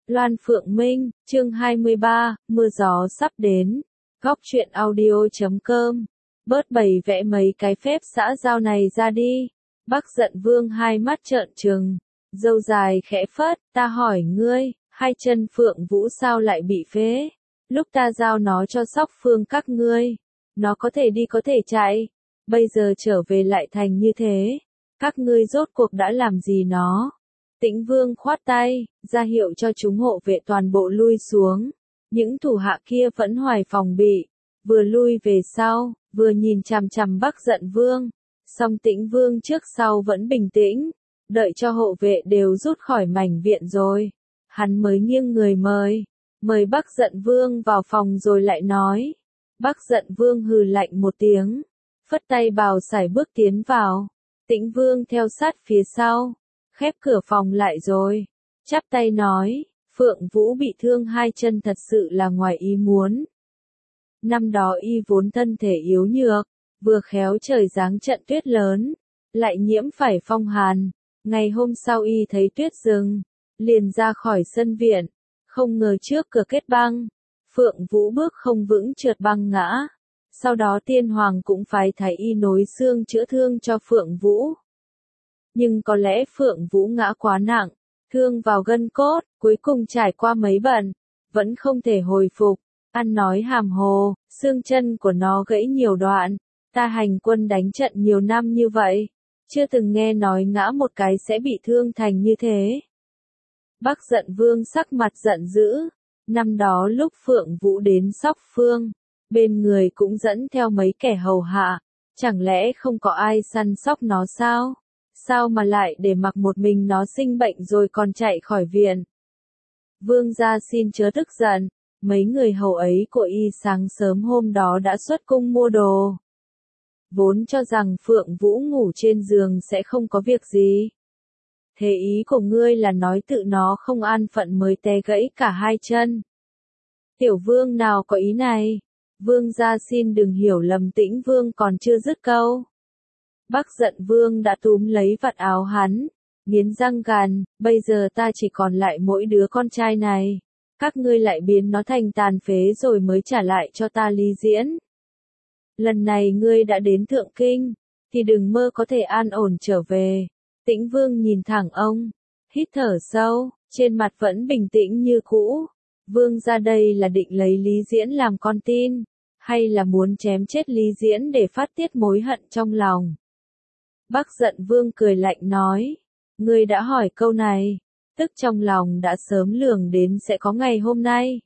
Loan Phượng Minh, chương 23, mưa gió sắp đến. Góc truyện audio.com. Bớt bày vẽ mấy cái phép xã giao này ra đi. Bắc Giận Vương hai mắt trợn trừng, râu dài khẽ phất, ta hỏi ngươi, hai chân Phượng Vũ sao lại bị phế? Lúc ta giao nó cho Sóc Phương các ngươi, nó có thể đi có thể chạy, bây giờ trở về lại thành như thế. Các ngươi rốt cuộc đã làm gì nó? Tĩnh Vương khoát tay, ra hiệu cho chúng hộ vệ toàn bộ lui xuống. Những thủ hạ kia vẫn hoài phòng bị, vừa lui về sau, vừa nhìn chằm chằm Bắc Giận Vương. Song Tĩnh Vương trước sau vẫn bình tĩnh, đợi cho hộ vệ đều rút khỏi mảnh viện rồi. Hắn mới nghiêng người mời Bắc Giận Vương vào phòng rồi lại nói. Bắc Giận Vương hừ lạnh một tiếng, phất tay bảo sải bước tiến vào. Tĩnh Vương theo sát phía sau, khép cửa phòng lại rồi, chắp tay nói, Phượng Vũ bị thương hai chân thật sự là ngoài ý muốn. Năm đó y vốn thân thể yếu nhược, vừa khéo trời giáng trận tuyết lớn, lại nhiễm phải phong hàn. Ngày hôm sau y thấy tuyết dừng, liền ra khỏi sân viện, không ngờ trước cửa kết băng, Phượng Vũ bước không vững trượt băng ngã. Sau đó Tiên Hoàng cũng phái thái y nối xương chữa thương cho Phượng Vũ. Nhưng có lẽ Phượng Vũ ngã quá nặng, thương vào gân cốt, cuối cùng trải qua mấy bận, vẫn không thể hồi phục. Ăn nói hàm hồ, xương chân của nó gãy nhiều đoạn. Ta hành quân đánh trận nhiều năm như vậy, chưa từng nghe nói ngã một cái sẽ bị thương thành như thế. Bắc Giận Vương sắc mặt giận dữ. Năm đó lúc Phượng Vũ đến Sóc Phương, bên người cũng dẫn theo mấy kẻ hầu hạ, chẳng lẽ không có ai săn sóc nó sao? Sao mà lại để mặc một mình nó sinh bệnh rồi còn chạy khỏi viện? Vương gia xin chớ tức giận, mấy người hầu ấy của y sáng sớm hôm đó đã xuất cung mua đồ. Vốn cho rằng Phượng Vũ ngủ trên giường sẽ không có việc gì. Thế ý của ngươi là nói tự nó không an phận mới té gãy cả hai chân. Tiểu Vương nào có ý này? Vương gia xin đừng hiểu lầm. Tĩnh Vương còn chưa dứt câu. Bắc Giận Vương đã túm lấy vạt áo hắn, nghiến răng gằn, bây giờ ta chỉ còn lại mỗi đứa con trai này. Các ngươi lại biến nó thành tàn phế rồi mới trả lại cho ta ly diễn. Lần này ngươi đã đến Thượng Kinh, thì đừng mơ có thể an ổn trở về. Tĩnh Vương nhìn thẳng ông, hít thở sâu, trên mặt vẫn bình tĩnh như cũ. Vương ra đây là định lấy Lý Diễn làm con tin, hay là muốn chém chết Lý Diễn để phát tiết mối hận trong lòng? Bắc Giận Vương cười lạnh nói, ngươi đã hỏi câu này, tức trong lòng đã sớm lường đến sẽ có ngày hôm nay.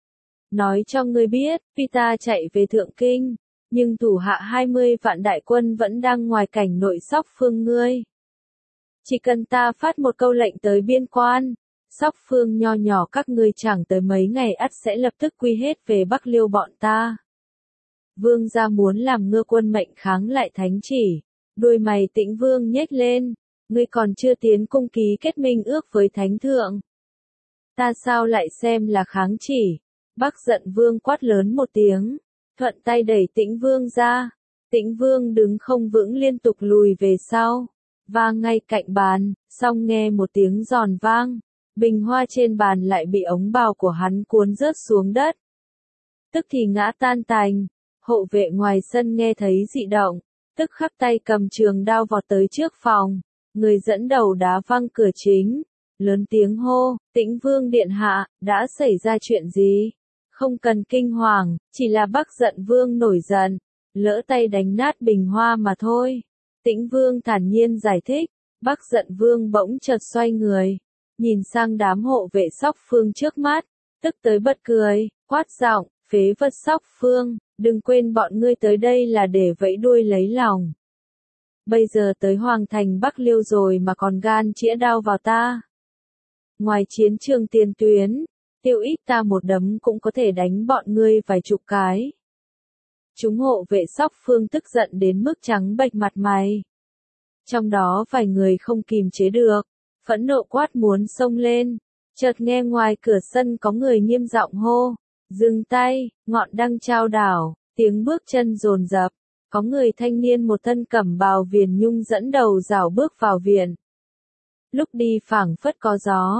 Nói cho ngươi biết, vì ta chạy về Thượng Kinh, nhưng thủ hạ 20 vạn đại quân vẫn đang ngoài cảnh nội Sóc Phương ngươi. Chỉ cần ta phát một câu lệnh tới biên quan, Sóc Phương nho nhỏ các ngươi chẳng tới mấy ngày ắt sẽ lập tức quy hết về Bắc Liêu bọn ta. Vương gia muốn làm ngư quân mệnh kháng lại thánh chỉ. Đôi mày Tĩnh Vương nhếch lên, ngươi còn chưa tiến cung ký kết minh ước với thánh thượng. Ta sao lại xem là kháng chỉ? Bắc Giận Vương quát lớn một tiếng, thuận tay đẩy Tĩnh Vương ra. Tĩnh Vương đứng không vững liên tục lùi về sau, và ngay cạnh bàn, xong nghe một tiếng giòn vang, bình hoa trên bàn lại bị ống bào của hắn cuốn rớt xuống đất. Tức thì ngã tan tành. Hộ vệ ngoài sân nghe thấy dị động, tức khắc tay cầm trường đao vọt tới trước phòng, người dẫn đầu đá văng cửa chính, lớn tiếng hô, Tĩnh Vương điện hạ, đã xảy ra chuyện gì? Không cần kinh hoàng, chỉ là Bắc Giận Vương nổi giận, lỡ tay đánh nát bình hoa mà thôi. Tĩnh Vương thản nhiên giải thích. Bắc Giận Vương bỗng chợt xoay người, nhìn sang đám hộ vệ Sóc Phương trước mắt, tức tới bật cười, quát giọng, phế vật Sóc Phương, đừng quên bọn ngươi tới đây là để vẫy đuôi lấy lòng. Bây giờ tới Hoàng thành Bắc Liêu rồi mà còn gan chĩa đao vào ta. Ngoài chiến trường tiền tuyến, tiêu ít ta một đấm cũng có thể đánh bọn ngươi vài chục cái. Chúng hộ vệ Sóc Phương tức giận đến mức trắng bệch mặt mày. Trong đó vài người không kìm chế được, phẫn nộ quát muốn xông lên. Chợt nghe ngoài cửa sân có người nghiêm giọng hô, dừng tay, ngọn đăng trao đảo, tiếng bước chân dồn dập. Có người thanh niên một thân cẩm bào viền nhung dẫn đầu rảo bước vào viện. Lúc đi phảng phất có gió,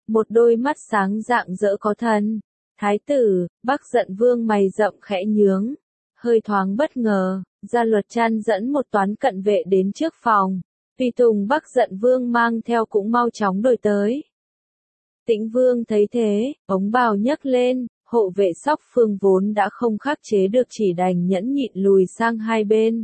một đôi mắt sáng rạng rỡ có thần. Thái tử, Bắc Giận Vương mày rậm khẽ nhướng, hơi thoáng bất ngờ, Gia Luật Trăn dẫn một toán cận vệ đến trước phòng. Tùy tùng Bắc Giận Vương mang theo cũng mau chóng đuổi tới. Tĩnh Vương thấy thế, ống bào nhấc lên, hộ vệ Sóc Phương vốn đã không khắc chế được chỉ đành nhẫn nhịn lùi sang hai bên.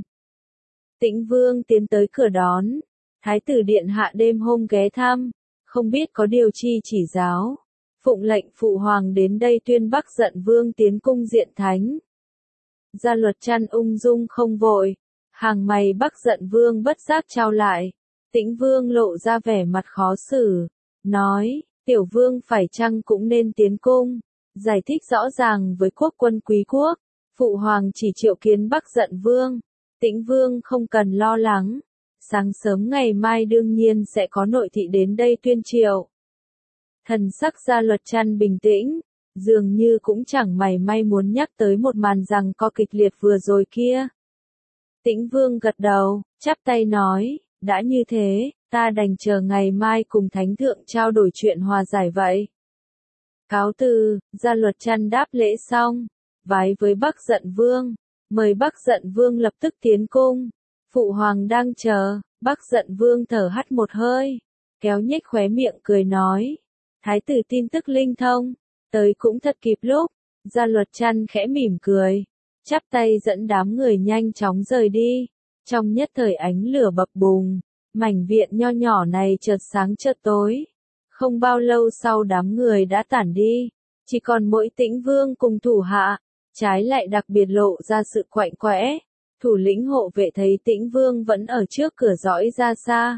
Tĩnh Vương tiến tới cửa đón, Thái tử điện hạ đêm hôm ghé thăm, không biết có điều chi chỉ giáo. Phụng lệnh phụ hoàng đến đây tuyên Bắc Giận Vương tiến cung diện thánh. Gia Luật Trăn ung dung không vội, hàng mày Bắc Giận Vương bất giác trao lại. Tĩnh Vương lộ ra vẻ mặt khó xử, nói, tiểu vương phải chăng cũng nên tiến cung, giải thích rõ ràng với quốc quân quý quốc, phụ hoàng chỉ triệu kiến Bắc Giận Vương. Tĩnh Vương không cần lo lắng, sáng sớm ngày mai đương nhiên sẽ có nội thị đến đây tuyên triệu. Thần sắc Gia Luật Trăn bình tĩnh, dường như cũng chẳng mảy may muốn nhắc tới một màn giằng co kịch liệt vừa rồi kia. Tĩnh Vương gật đầu, chắp tay nói, đã như thế, ta đành chờ ngày mai cùng Thánh Thượng trao đổi chuyện hòa giải vậy. Cáo từ, Gia Luật Trăn đáp lễ xong, vái với Bắc Giận Vương, mời Bắc Giận Vương lập tức tiến cung. Phụ hoàng đang chờ, Bắc Giận Vương thở hắt một hơi, kéo nhếch khóe miệng cười nói, Thái tử tin tức linh thông, tới cũng thật kịp lúc. Gia Luật Trăn khẽ mỉm cười, chắp tay dẫn đám người nhanh chóng rời đi. Trong nhất thời ánh lửa bập bùng, mảnh viện nho nhỏ này chợt sáng chợt tối. Không bao lâu sau đám người đã tản đi, chỉ còn mỗi Tĩnh Vương cùng thủ hạ, trái lại đặc biệt lộ ra sự quạnh quẽ. Thủ lĩnh hộ vệ thấy Tĩnh Vương vẫn ở trước cửa dõi ra xa,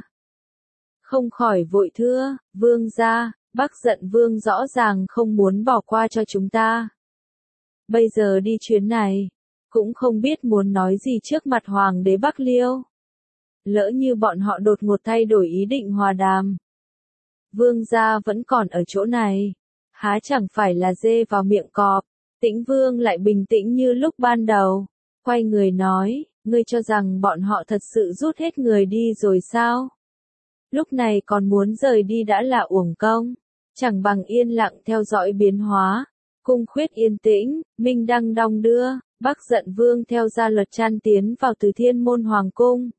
không khỏi vội thưa, Vương gia, Bắc Giận Vương rõ ràng không muốn bỏ qua cho chúng ta. Bây giờ đi chuyến này, cũng không biết muốn nói gì trước mặt Hoàng đế Bắc Liêu. Lỡ như bọn họ đột ngột thay đổi ý định hòa đàm. Vương gia vẫn còn ở chỗ này, há chẳng phải là dê vào miệng cọp. Tĩnh Vương lại bình tĩnh như lúc ban đầu, quay người nói, ngươi cho rằng bọn họ thật sự rút hết người đi rồi sao? Lúc này còn muốn rời đi đã là uổng công, chẳng bằng yên lặng theo dõi biến hóa. Cung khuyết yên tĩnh, minh đăng đong đưa, Bắc Giận Vương theo Gia Luật Trăn tiến vào Từ Thiên Môn Hoàng cung.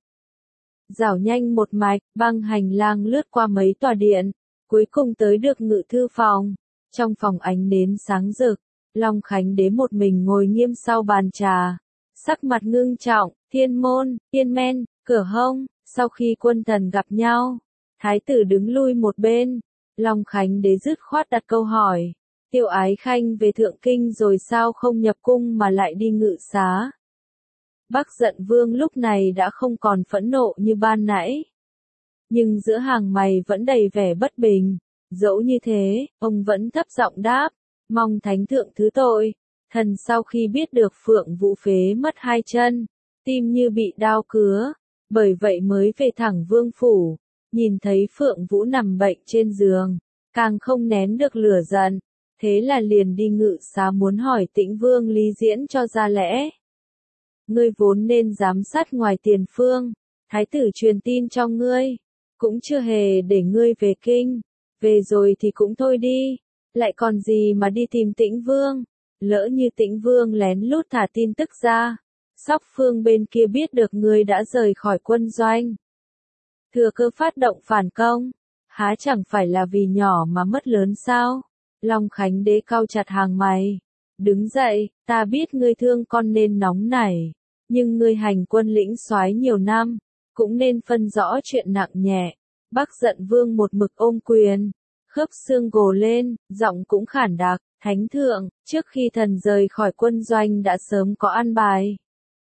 Dảo nhanh một mạch, băng hành lang lướt qua mấy tòa điện, cuối cùng tới được ngự thư phòng. Trong phòng ánh nến sáng rực, Long Khánh Đế một mình ngồi nghiêm sau bàn trà, sắc mặt ngưng trọng. Thiên môn, Thiên men, cửa hông. Sau khi quân thần gặp nhau, Thái tử đứng lui một bên. Long Khánh Đế dứt khoát đặt câu hỏi, Tiêu Ái Khanh về Thượng Kinh rồi sao không nhập cung mà lại đi ngự xá? Bắc Giận Vương lúc này đã không còn phẫn nộ như ban nãy, nhưng giữa hàng mày vẫn đầy vẻ bất bình. Dẫu như thế, ông vẫn thấp giọng đáp, mong Thánh Thượng thứ tội. Thần sau khi biết được Phượng Vũ phế mất hai chân, tim như bị đao cứa, bởi vậy mới về thẳng Vương phủ. Nhìn thấy Phượng Vũ nằm bệnh trên giường, càng không nén được lửa giận, thế là liền đi ngự xá muốn hỏi Tĩnh Vương lý diễn cho ra lẽ. Ngươi vốn nên giám sát ngoài tiền phương, Thái tử truyền tin cho ngươi, cũng chưa hề để ngươi về kinh, về rồi thì cũng thôi đi, lại còn gì mà đi tìm Tĩnh Vương. Lỡ như Tĩnh Vương lén lút thả tin tức ra, Sóc Phương bên kia biết được ngươi đã rời khỏi quân doanh, thừa cơ phát động phản công, há chẳng phải là vì nhỏ mà mất lớn sao? Long Khánh Đế cau chặt hàng mày, đứng dậy, ta biết ngươi thương con nên nóng nảy, nhưng ngươi hành quân lĩnh soái nhiều năm, cũng nên phân rõ chuyện nặng nhẹ. Bắc Giận Vương một mực ôm quyền, khớp xương gồ lên, giọng cũng khản đặc, Thánh Thượng, trước khi thần rời khỏi quân doanh đã sớm có an bài.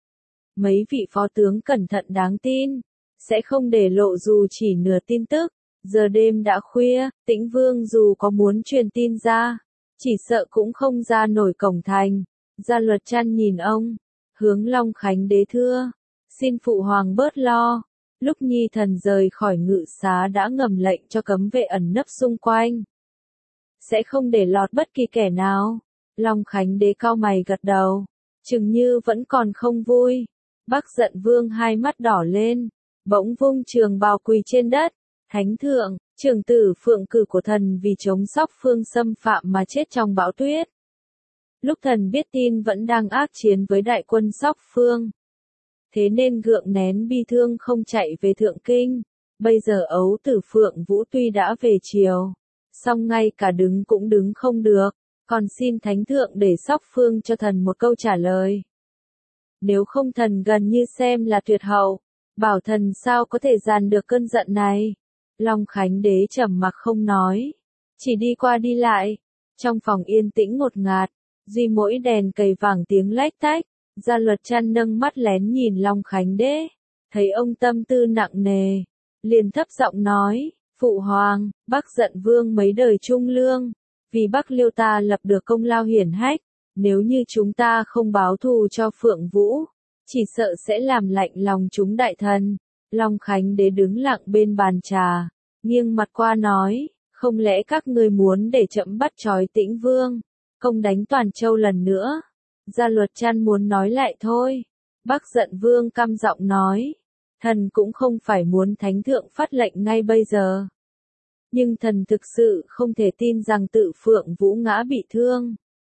Mấy vị phó tướng cẩn thận đáng tin, sẽ không để lộ dù chỉ nửa tin tức. Giờ đêm đã khuya, Tĩnh Vương dù có muốn truyền tin ra, chỉ sợ cũng không ra nổi cổng thành. Gia Luật Trăn nhìn ông, hướng Long Khánh Đế thưa, xin phụ hoàng bớt lo. Lúc nhi thần rời khỏi ngự xá đã ngầm lệnh cho cấm vệ ẩn nấp xung quanh, sẽ không để lọt bất kỳ kẻ nào. Long Khánh Đế cau mày gật đầu, chừng như vẫn còn không vui. Bắc Giận Vương hai mắt đỏ lên, bỗng vung trường bào quỳ trên đất. Thánh Thượng, Trưởng tử phượng cử của thần vì chống Sóc Phương xâm phạm mà chết trong bão tuyết. Lúc thần biết tin vẫn đang ác chiến với đại quân Sóc Phương. Thế nên gượng nén bi thương không chạy về Thượng Kinh. Bây giờ ấu tử Phượng Vũ tuy đã về chiều, song ngay cả đứng cũng đứng không được, còn xin Thánh Thượng để Sóc Phương cho thần một câu trả lời. Nếu không thần gần như xem là tuyệt hậu, bảo thần sao có thể dàn được cơn giận này. Long Khánh Đế trầm mặc không nói, chỉ đi qua đi lại, trong phòng yên tĩnh ngột ngạt, duy mỗi đèn cầy vàng tiếng lách tách. Gia Luật Trăn nâng mắt lén nhìn Long Khánh Đế, thấy ông tâm tư nặng nề, liền thấp giọng nói, Phụ Hoàng, Bắc giận vương mấy đời trung lương, vì Bắc Liêu ta lập được công lao hiển hách, nếu như chúng ta không báo thù cho Phượng Vũ, chỉ sợ sẽ làm lạnh lòng chúng đại thần. Long Khánh Đế đứng lặng bên bàn trà, nghiêng mặt qua nói, không lẽ các ngươi muốn để trẫm bắt trói Tĩnh Vương, công đánh Toàn Châu lần nữa? Gia Luật Trăn muốn nói lại thôi. Bắc giận vương căm giọng nói, thần cũng không phải muốn Thánh Thượng phát lệnh ngay bây giờ. Nhưng thần thực sự không thể tin rằng tự Phượng Vũ ngã bị thương.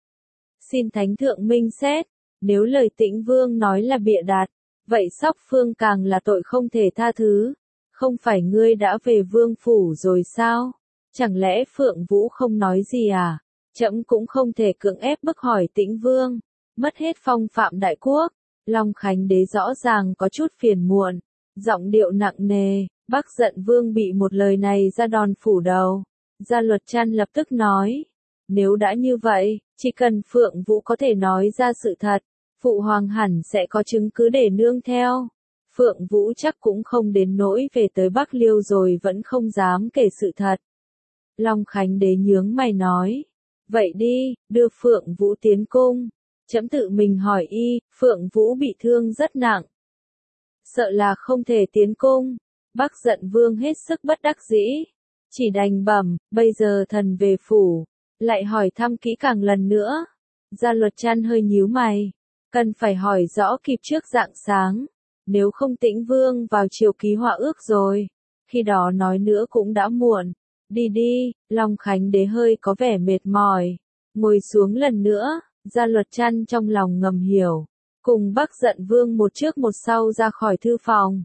Xin Thánh Thượng minh xét, nếu lời Tĩnh Vương nói là bịa đặt, vậy Sóc Phương càng là tội không thể tha thứ. Không phải ngươi đã về vương phủ rồi sao? Chẳng lẽ Phượng Vũ không nói gì à? Trẫm cũng không thể cưỡng ép bức hỏi Tĩnh Vương, mất hết phong phạm đại quốc. Long Khánh Đế rõ ràng có chút phiền muộn, giọng điệu nặng nề. Bắc giận vương bị một lời này ra đòn phủ đầu. Gia Luật Trăn lập tức nói, nếu đã như vậy, chỉ cần Phượng Vũ có thể nói ra sự thật, Phụ Hoàng hẳn sẽ có chứng cứ để nương theo. Phượng Vũ chắc cũng không đến nỗi về tới Bắc Liêu rồi vẫn không dám kể sự thật. Long Khánh Đế nhướng mày nói, vậy đi, đưa Phượng Vũ tiến cung. Trẫm tự mình hỏi y, Phượng Vũ bị thương rất nặng, sợ là không thể tiến cung. Bắc giận vương hết sức bất đắc dĩ, chỉ đành bẩm, bây giờ thần về phủ, lại hỏi thăm kỹ càng lần nữa. Gia Luật Trăn hơi nhíu mày, cần phải hỏi rõ kịp trước rạng sáng, nếu không Tĩnh Vương vào chiều ký họa ước rồi, khi đó nói nữa cũng đã muộn. Đi đi. Long Khánh Đế hơi có vẻ mệt mỏi, ngồi xuống lần nữa. Gia Luật Trăn trong lòng ngầm hiểu, cùng Bắc giận vương một trước một sau ra khỏi thư phòng.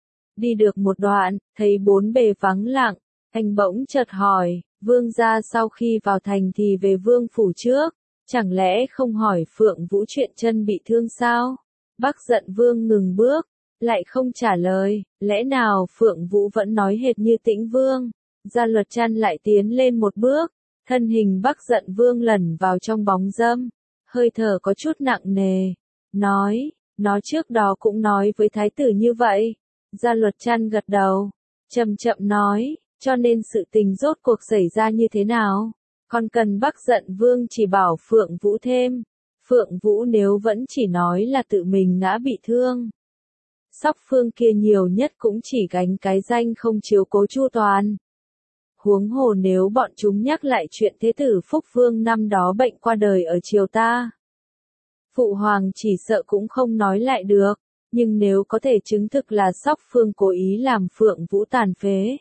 Đi được một đoạn, thấy bốn bề vắng lặng, anh bỗng chợt hỏi, vương gia sau khi vào thành thì về vương phủ trước, chẳng lẽ không hỏi Phượng Vũ chuyện chân bị thương sao? Bắc giận vương ngừng bước, lại không trả lời, lẽ nào Phượng Vũ vẫn nói hệt như Tĩnh Vương? Gia Luật Trăn lại tiến lên một bước, thân hình Bắc giận vương lẩn vào trong bóng râm, hơi thở có chút nặng nề, nói, nó trước đó cũng nói với thái tử như vậy. Gia Luật Trăn gật đầu, chậm chậm nói, cho nên sự tình rốt cuộc xảy ra như thế nào? Còn cần Bắc giận vương chỉ bảo Phượng Vũ thêm. Phượng Vũ nếu vẫn chỉ nói là tự mình ngã bị thương, Sóc Phương kia nhiều nhất cũng chỉ gánh cái danh không chiếu cố chu toàn. Huống hồ nếu bọn chúng nhắc lại chuyện thế tử Phúc Vương năm đó bệnh qua đời ở triều ta, Phụ Hoàng chỉ sợ cũng không nói lại được. Nhưng nếu có thể chứng thực là Sóc Phương cố ý làm Phượng Vũ tàn phế,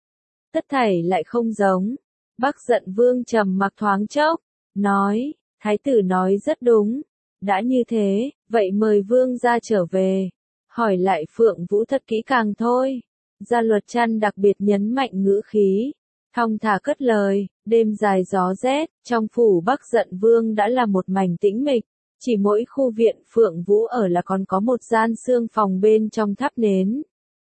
tất thảy lại không giống. Bắc giận vương trầm mặc thoáng chốc, nói, thái tử nói rất đúng. Đã như thế, vậy mời vương gia trở về, hỏi lại Phượng Vũ thật kỹ càng thôi. Gia Luật Trăn đặc biệt nhấn mạnh ngữ khí, thong thả cất lời, đêm dài gió rét, trong phủ Bắc giận vương đã là một mảnh tĩnh mịch. Chỉ mỗi khu viện Phượng Vũ ở là còn có một gian xương phòng bên trong thắp nến.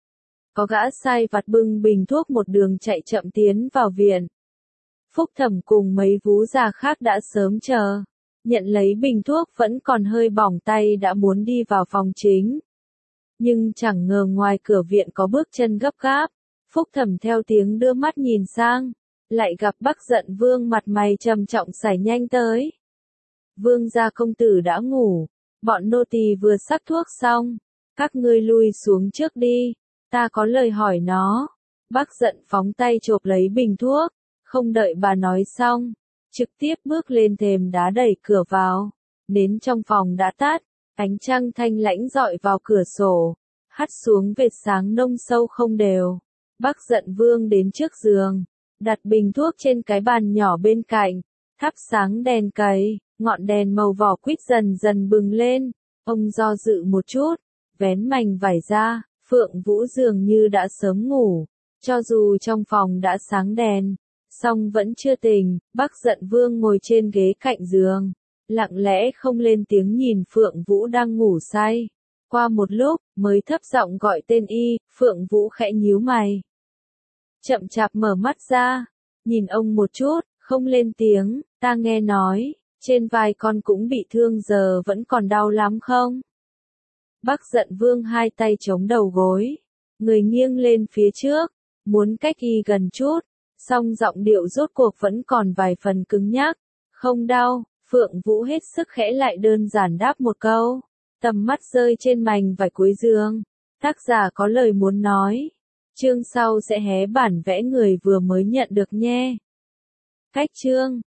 Có gã sai vặt bưng bình thuốc một đường chạy chậm tiến vào viện. Phúc Thẩm cùng mấy vú già khác đã sớm chờ, nhận lấy bình thuốc vẫn còn hơi bỏng tay đã muốn đi vào phòng chính. Nhưng chẳng ngờ ngoài cửa viện có bước chân gấp gáp, Phúc Thẩm theo tiếng đưa mắt nhìn sang, lại gặp Bắc giận vương mặt mày trầm trọng sải nhanh tới. Vương gia công tử đã ngủ, bọn nô tỳ vừa sắc thuốc xong, các ngươi lui xuống trước đi, ta có lời hỏi nó. Bắc giận phóng tay chộp lấy bình thuốc, không đợi bà nói xong, trực tiếp bước lên thềm đá đẩy cửa vào. Nến trong phòng đã tắt, ánh trăng thanh lãnh rọi vào cửa sổ, hắt xuống vệt sáng nông sâu không đều. Bắc Giận Vương đến trước giường, đặt bình thuốc trên cái bàn nhỏ bên cạnh, thắp sáng đèn cầy, ngọn đèn màu vỏ quýt dần dần bừng lên. Ông do dự một chút, vén mành vải ra, Phượng Vũ dường như đã sớm ngủ, cho dù trong phòng đã sáng đèn, song vẫn chưa tỉnh. Bắc Giận Vương ngồi trên ghế cạnh giường, lặng lẽ không lên tiếng nhìn Phượng Vũ đang ngủ say. Qua một lúc, mới thấp giọng gọi tên y. Phượng Vũ khẽ nhíu mày, chậm chạp mở mắt ra, nhìn ông một chút, không lên tiếng. Ta nghe nói, trên vai con cũng bị thương, giờ vẫn còn đau lắm không? Bắc Giận Vương hai tay chống đầu gối, người nghiêng lên phía trước, muốn cách y gần chút, song giọng điệu rốt cuộc vẫn còn vài phần cứng nhắc. Không đau. Phượng Vũ hết sức khẽ lại đơn giản đáp một câu, tầm mắt rơi trên mành vải cuối giường. Tác giả có lời muốn nói. Chương sau sẽ hé bản vẽ người vừa mới nhận được nhé. Cách chương